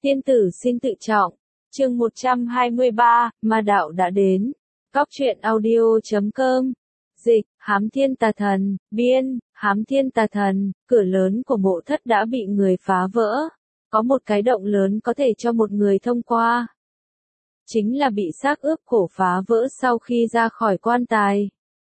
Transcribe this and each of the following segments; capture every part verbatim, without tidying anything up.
Tiên tử xin tự trọng. Chương một trăm hai mươi ba, ma đạo đã đến. Cóc truyện audio chấm com. Dịch, Hám Thiên Tà Thần, biên, Hám Thiên Tà Thần, cửa lớn của mộ thất đã bị người phá vỡ. Có một cái động lớn có thể cho một người thông qua. Chính là bị xác ướp cổ phá vỡ sau khi ra khỏi quan tài.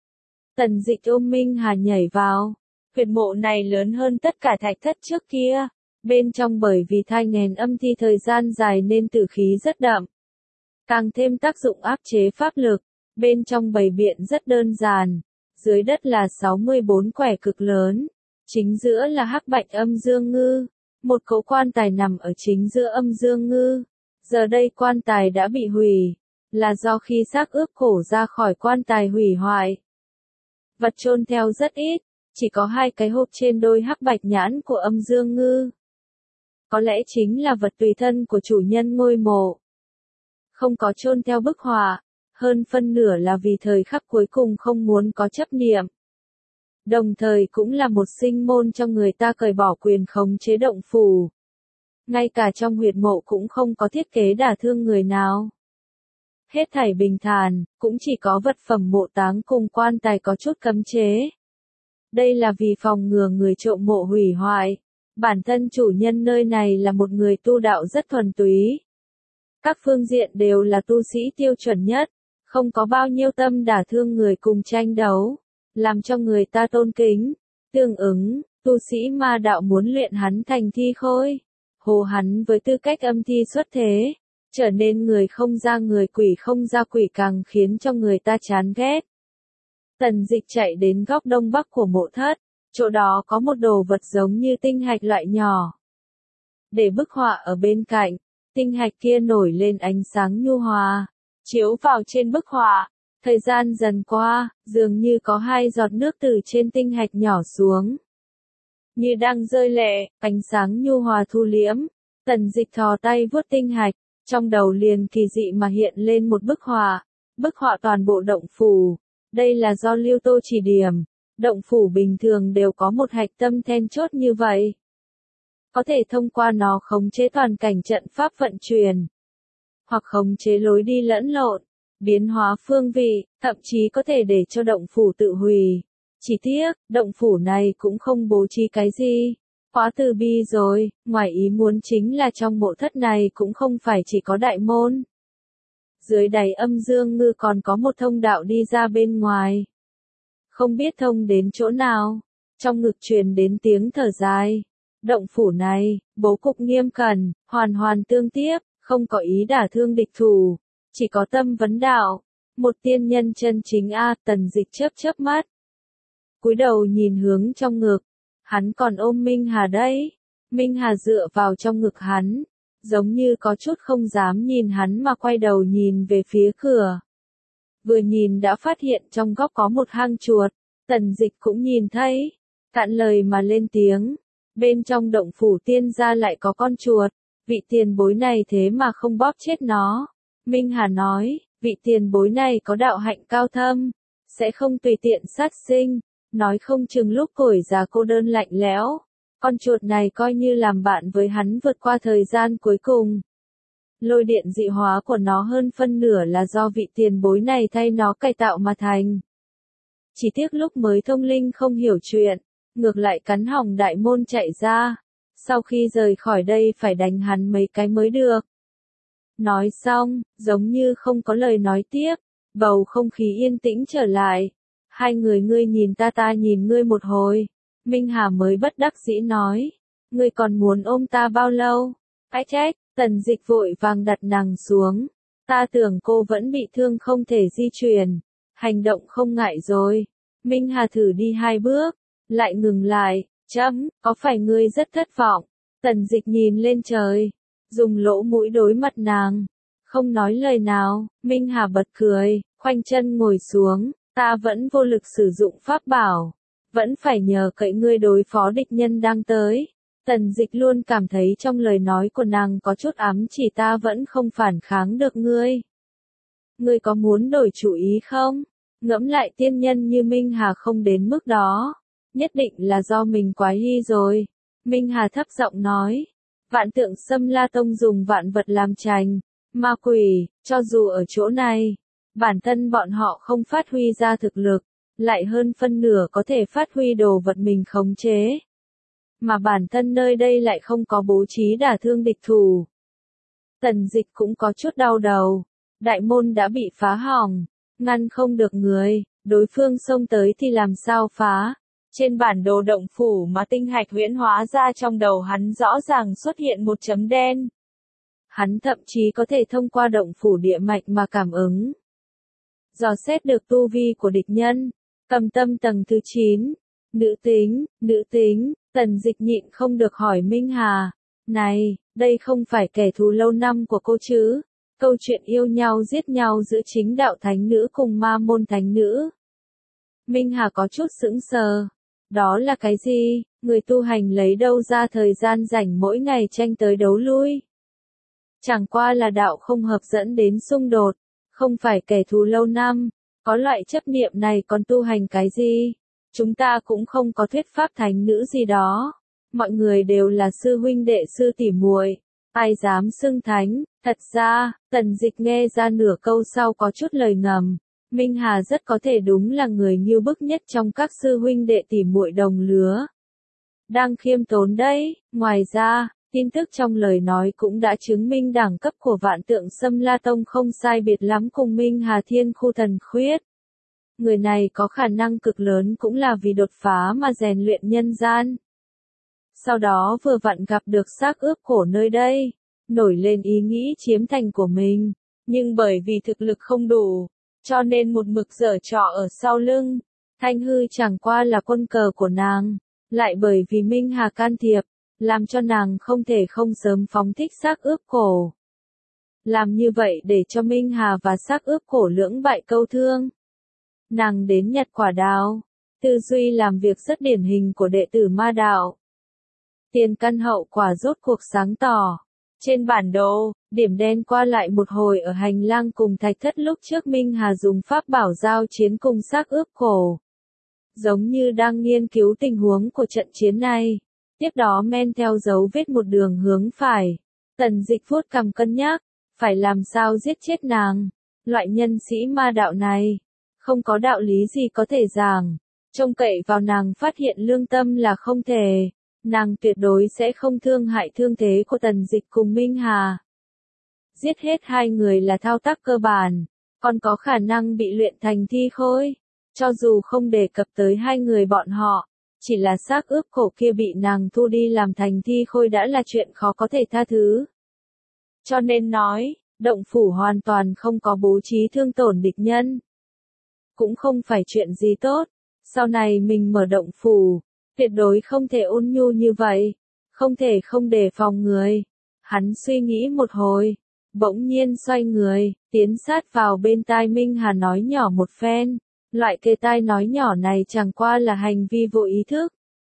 Tần Dịch ôm Minh Hà nhảy vào. Huyệt mộ này lớn hơn tất cả thạch thất trước kia. Bên trong bởi vì thai nghén âm thi thời gian dài nên tử khí rất đậm. Càng thêm tác dụng áp chế pháp lực. Bên trong bày biện rất đơn giản. Dưới đất là sáu mươi bốn quẻ cực lớn. Chính giữa là hắc bạch âm dương ngư. Một cỗ quan tài nằm ở chính giữa âm dương ngư. Giờ đây quan tài đã bị hủy. Là do khi xác ướp cổ ra khỏi quan tài hủy hoại. Vật chôn theo rất ít. Chỉ có hai cái hộp trên đôi hắc bạch nhãn của âm dương ngư. Có lẽ chính là vật tùy thân của chủ nhân ngôi mộ. Không có chôn theo bức họa, hơn phân nửa là vì thời khắc cuối cùng không muốn có chấp niệm. Đồng thời cũng là một sinh môn cho người ta cởi bỏ quyền khống chế động phủ. Ngay cả trong huyệt mộ cũng không có thiết kế đả thương người nào. Hết thảy bình thản, cũng chỉ có vật phẩm mộ táng cùng quan tài có chút cấm chế. Đây là vì phòng ngừa người trộm mộ hủy hoại. Bản thân chủ nhân nơi này là một người tu đạo rất thuần túy. Các phương diện đều là tu sĩ tiêu chuẩn nhất, không có bao nhiêu tâm đả thương người cùng tranh đấu, làm cho người ta tôn kính. Tương ứng, tu sĩ ma đạo muốn luyện hắn thành thi khôi, hồ hắn với tư cách âm thi xuất thế, trở nên người không ra người quỷ không ra quỷ càng khiến cho người ta chán ghét. Tần Dịch chạy đến góc đông bắc của mộ thất. Chỗ đó có một đồ vật giống như tinh hạch loại nhỏ. Để bức họa ở bên cạnh, tinh hạch kia nổi lên ánh sáng nhu hòa, chiếu vào trên bức họa. Thời gian dần qua, dường như có hai giọt nước từ trên tinh hạch nhỏ xuống. Như đang rơi lệ, ánh sáng nhu hòa thu liễm. Tần Dịch thò tay vuốt tinh hạch, trong đầu liền kỳ dị mà hiện lên một bức họa. Bức họa toàn bộ động phủ. Đây là do Lưu Tô chỉ điểm. Động phủ bình thường đều có một hạch tâm then chốt như vậy. Có thể thông qua nó khống chế toàn cảnh trận pháp vận chuyển. Hoặc khống chế lối đi lẫn lộn, biến hóa phương vị, thậm chí có thể để cho động phủ tự hủy. Chỉ tiếc, động phủ này cũng không bố trí cái gì. Quá từ bi rồi, ngoài ý muốn chính là trong mộ thất này cũng không phải chỉ có đại môn. Dưới đáy âm dương ngư còn có một thông đạo đi ra bên ngoài. Không biết thông đến chỗ nào, trong ngực truyền đến tiếng thở dài. Động phủ này, bố cục nghiêm cẩn, hoàn hoàn tương tiếp, không có ý đả thương địch thủ, chỉ có tâm vấn đạo. Một tiên nhân chân chính a, Tần Dịch chớp chớp mắt. Cúi đầu nhìn hướng trong ngực, hắn còn ôm Minh Hà đấy. Minh Hà dựa vào trong ngực hắn, giống như có chút không dám nhìn hắn mà quay đầu nhìn về phía cửa. Vừa nhìn đã phát hiện trong góc có một hang chuột, Tần Dịch cũng nhìn thấy, cạn lời mà lên tiếng, bên trong động phủ tiên gia lại có con chuột, vị tiền bối này thế mà không bóp chết nó. Minh Hà nói, vị tiền bối này có đạo hạnh cao thâm, sẽ không tùy tiện sát sinh, nói không chừng lúc tuổi già cô đơn lạnh lẽo, con chuột này coi như làm bạn với hắn vượt qua thời gian cuối cùng. Lôi điện dị hóa của nó hơn phân nửa là do vị tiền bối này thay nó cải tạo mà thành. Chỉ tiếc lúc mới thông linh không hiểu chuyện, ngược lại cắn hỏng đại môn chạy ra. Sau khi rời khỏi đây phải đánh hắn mấy cái mới được. Nói xong, giống như không có lời nói tiếp, bầu không khí yên tĩnh trở lại. Hai người ngươi nhìn ta ta nhìn ngươi một hồi. Minh Hà mới bất đắc dĩ nói, ngươi còn muốn ôm ta bao lâu? Ái trách. Tần Dịch vội vàng đặt nàng xuống. Ta tưởng cô vẫn bị thương không thể di chuyển. Hành động không ngại rồi. Minh Hà thử đi hai bước. Lại ngừng lại. Chấm, có phải ngươi rất thất vọng? Tần Dịch nhìn lên trời. Dùng lỗ mũi đối mặt nàng. Không nói lời nào. Minh Hà bật cười. Khoanh chân ngồi xuống. Ta vẫn vô lực sử dụng pháp bảo. Vẫn phải nhờ cậy ngươi đối phó địch nhân đang tới. Tần Dịch luôn cảm thấy trong lời nói của nàng có chút ám chỉ ta vẫn không phản kháng được ngươi. Ngươi có muốn đổi chủ ý không? Ngẫm lại tiên nhân như Minh Hà không đến mức đó. Nhất định là do mình quá hy rồi. Minh Hà thấp giọng nói. Vạn Tượng Xâm La Tông dùng vạn vật làm trành, ma quỷ, cho dù ở chỗ này, bản thân bọn họ không phát huy ra thực lực, lại hơn phân nửa có thể phát huy đồ vật mình khống chế. Mà bản thân nơi đây lại không có bố trí đả thương địch thủ. Tần Dịch cũng có chút đau đầu, đại môn đã bị phá hỏng, ngăn không được người, đối phương xông tới thì làm sao phá. Trên bản đồ động phủ mà tinh hạch huyễn hóa ra trong đầu hắn rõ ràng xuất hiện một chấm đen. Hắn thậm chí có thể thông qua động phủ địa mạch mà cảm ứng. Dò xét được tu vi của địch nhân, cầm tâm tầng thứ chín, nữ tính, nữ tính, Tần Dịch nhịn không được hỏi Minh Hà, này, đây không phải kẻ thù lâu năm của cô chứ, câu chuyện yêu nhau giết nhau giữa chính đạo thánh nữ cùng ma môn thánh nữ. Minh Hà có chút sững sờ, đó là cái gì, người tu hành lấy đâu ra thời gian rảnh mỗi ngày tranh tới đấu lui. Chẳng qua là đạo không hợp dẫn đến xung đột, không phải kẻ thù lâu năm, có loại chấp niệm này còn tu hành cái gì? Chúng ta cũng không có thuyết pháp thánh nữ gì đó. Mọi người đều là sư huynh đệ sư tỷ muội, ai dám xưng thánh? Thật ra, Tần Dịch nghe ra nửa câu sau có chút lời ngầm. Minh Hà rất có thể đúng là người ngưu bức nhất trong các sư huynh đệ tỷ muội đồng lứa. Đang khiêm tốn đấy, ngoài ra, tin tức trong lời nói cũng đã chứng minh đẳng cấp của Vạn Tượng Xâm La Tông không sai biệt lắm cùng Minh Hà Thiên Khu Thần Khuyết. Người này có khả năng cực lớn cũng là vì đột phá mà rèn luyện nhân gian. Sau đó vừa vặn gặp được xác ướp cổ nơi đây, nổi lên ý nghĩ chiếm thành của mình, nhưng bởi vì thực lực không đủ, cho nên một mực giở trò ở sau lưng. Thanh hư chẳng qua là quân cờ của nàng, lại bởi vì Minh Hà can thiệp, làm cho nàng không thể không sớm phóng thích xác ướp cổ. Làm như vậy để cho Minh Hà và xác ướp cổ lưỡng bại câu thương. Nàng đến nhặt quả đào, tư duy làm việc rất điển hình của đệ tử ma đạo. Tiền căn hậu quả rốt cuộc sáng tỏ. Trên bản đồ, điểm đen qua lại một hồi ở hành lang cùng thạch thất lúc trước Minh Hà dùng pháp bảo giao chiến cùng xác ướp cổ. Giống như đang nghiên cứu tình huống của trận chiến này. Tiếp đó men theo dấu vết một đường hướng phải. Tần Dịch vuốt cằm cân nhắc, phải làm sao giết chết nàng. Loại nhân sĩ ma đạo này, không có đạo lý gì có thể giảng. Trông cậy vào nàng phát hiện lương tâm là không thể. Nàng tuyệt đối sẽ không thương hại thương thế của Tần Dịch cùng Minh Hà. Giết hết hai người là thao tác cơ bản, còn có khả năng bị luyện thành thi khôi. Cho dù không đề cập tới hai người bọn họ, chỉ là xác ướp cổ kia bị nàng thu đi làm thành thi khôi đã là chuyện khó có thể tha thứ. Cho nên nói, động phủ hoàn toàn không có bố trí thương tổn địch nhân. Cũng không phải chuyện gì tốt, sau này mình mở động phủ, tuyệt đối không thể ôn nhu như vậy, không thể không đề phòng người. Hắn suy nghĩ một hồi, bỗng nhiên xoay người, tiến sát vào bên tai Minh Hà nói nhỏ một phen. Loại kề tai nói nhỏ này chẳng qua là hành vi vô ý thức.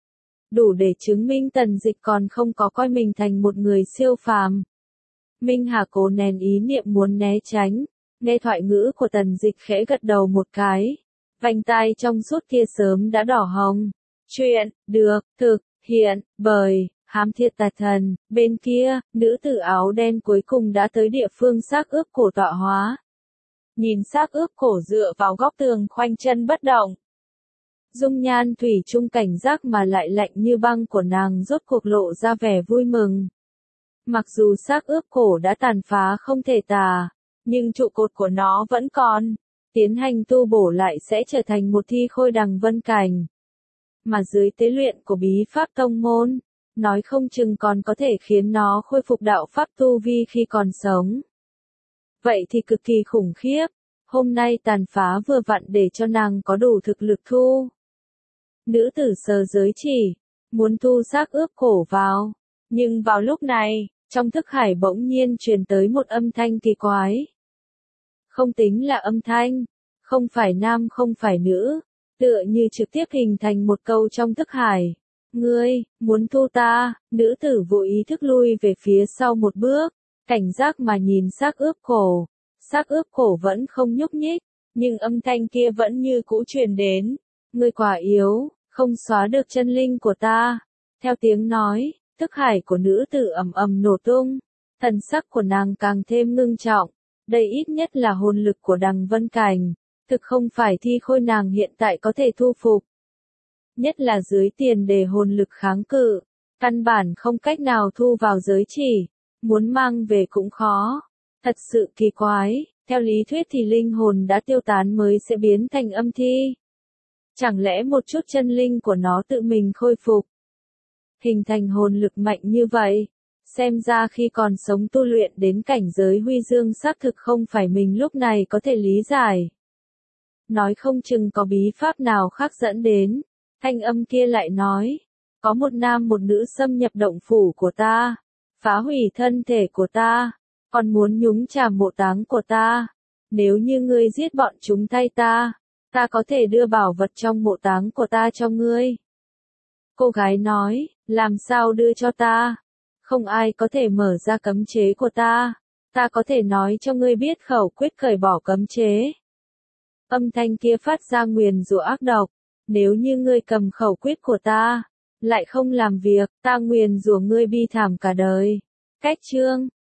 Đủ để chứng minh Tần Dịch còn không có coi mình thành một người siêu phàm. Minh Hà cố nén ý niệm muốn né tránh, nghe thoại ngữ của Tần Dịch khẽ gật đầu một cái. Vành tai trong suốt kia sớm đã đỏ hồng. Chuyện, được, thực, hiện, bởi, Hám Thiệt Tà Thần, bên kia, nữ tử áo đen cuối cùng đã tới địa phương xác ướp cổ tọa hóa. Nhìn xác ướp cổ dựa vào góc tường khoanh chân bất động. Dung nhan thủy chung cảnh giác mà lại lạnh như băng của nàng rốt cuộc lộ ra vẻ vui mừng. Mặc dù xác ướp cổ đã tàn phá không thể tả, nhưng trụ cột của nó vẫn còn. Tiến hành tu bổ lại sẽ trở thành một thi khôi đằng vân cảnh. Mà dưới tế luyện của bí pháp tông môn, nói không chừng còn có thể khiến nó khôi phục đạo pháp tu vi khi còn sống. Vậy thì cực kỳ khủng khiếp, hôm nay tàn phá vừa vặn để cho nàng có đủ thực lực thu. Nữ tử sờ giới chỉ, muốn thu xác ướp cổ vào, nhưng vào lúc này, trong thức hải bỗng nhiên truyền tới một âm thanh kỳ quái. Không tính là âm thanh, không phải nam không phải nữ, tựa như trực tiếp hình thành một câu trong thức hải. Ngươi, muốn thu ta, nữ tử vô ý thức lui về phía sau một bước, cảnh giác mà nhìn xác ướp cổ. Xác ướp cổ vẫn không nhúc nhích, nhưng âm thanh kia vẫn như cũ truyền đến. Ngươi quả yếu, không xóa được chân linh của ta. Theo tiếng nói, Thức hải của nữ tử ầm ầm nổ tung, thần sắc của nàng càng thêm ngưng trọng. Đây ít nhất là hồn lực của Đằng Vân Cảnh, thực không phải thi khôi nàng hiện tại có thể thu phục. Nhất là dưới tiền đề hồn lực kháng cự, căn bản không cách nào thu vào giới chỉ, muốn mang về cũng khó. Thật sự kỳ quái, theo lý thuyết thì linh hồn đã tiêu tán mới sẽ biến thành âm thi. Chẳng lẽ một chút chân linh của nó tự mình khôi phục, hình thành hồn lực mạnh như vậy? Xem ra khi còn sống tu luyện đến cảnh giới huy dương xác thực không phải mình lúc này có thể lý giải. Nói không chừng có bí pháp nào khác dẫn đến. Thanh âm kia lại nói, có một nam một nữ xâm nhập động phủ của ta, phá hủy thân thể của ta, còn muốn nhúng chàm mộ táng của ta. Nếu như ngươi giết bọn chúng thay ta, ta có thể đưa bảo vật trong mộ táng của ta cho ngươi. Cô gái nói, làm sao đưa cho ta? Không ai có thể mở ra cấm chế của ta. Ta có thể nói cho ngươi biết khẩu quyết cởi bỏ cấm chế. Âm thanh kia phát ra nguyền rủa ác độc. Nếu như ngươi cầm khẩu quyết của ta, lại không làm việc, ta nguyền rủa ngươi bi thảm cả đời. Cách chương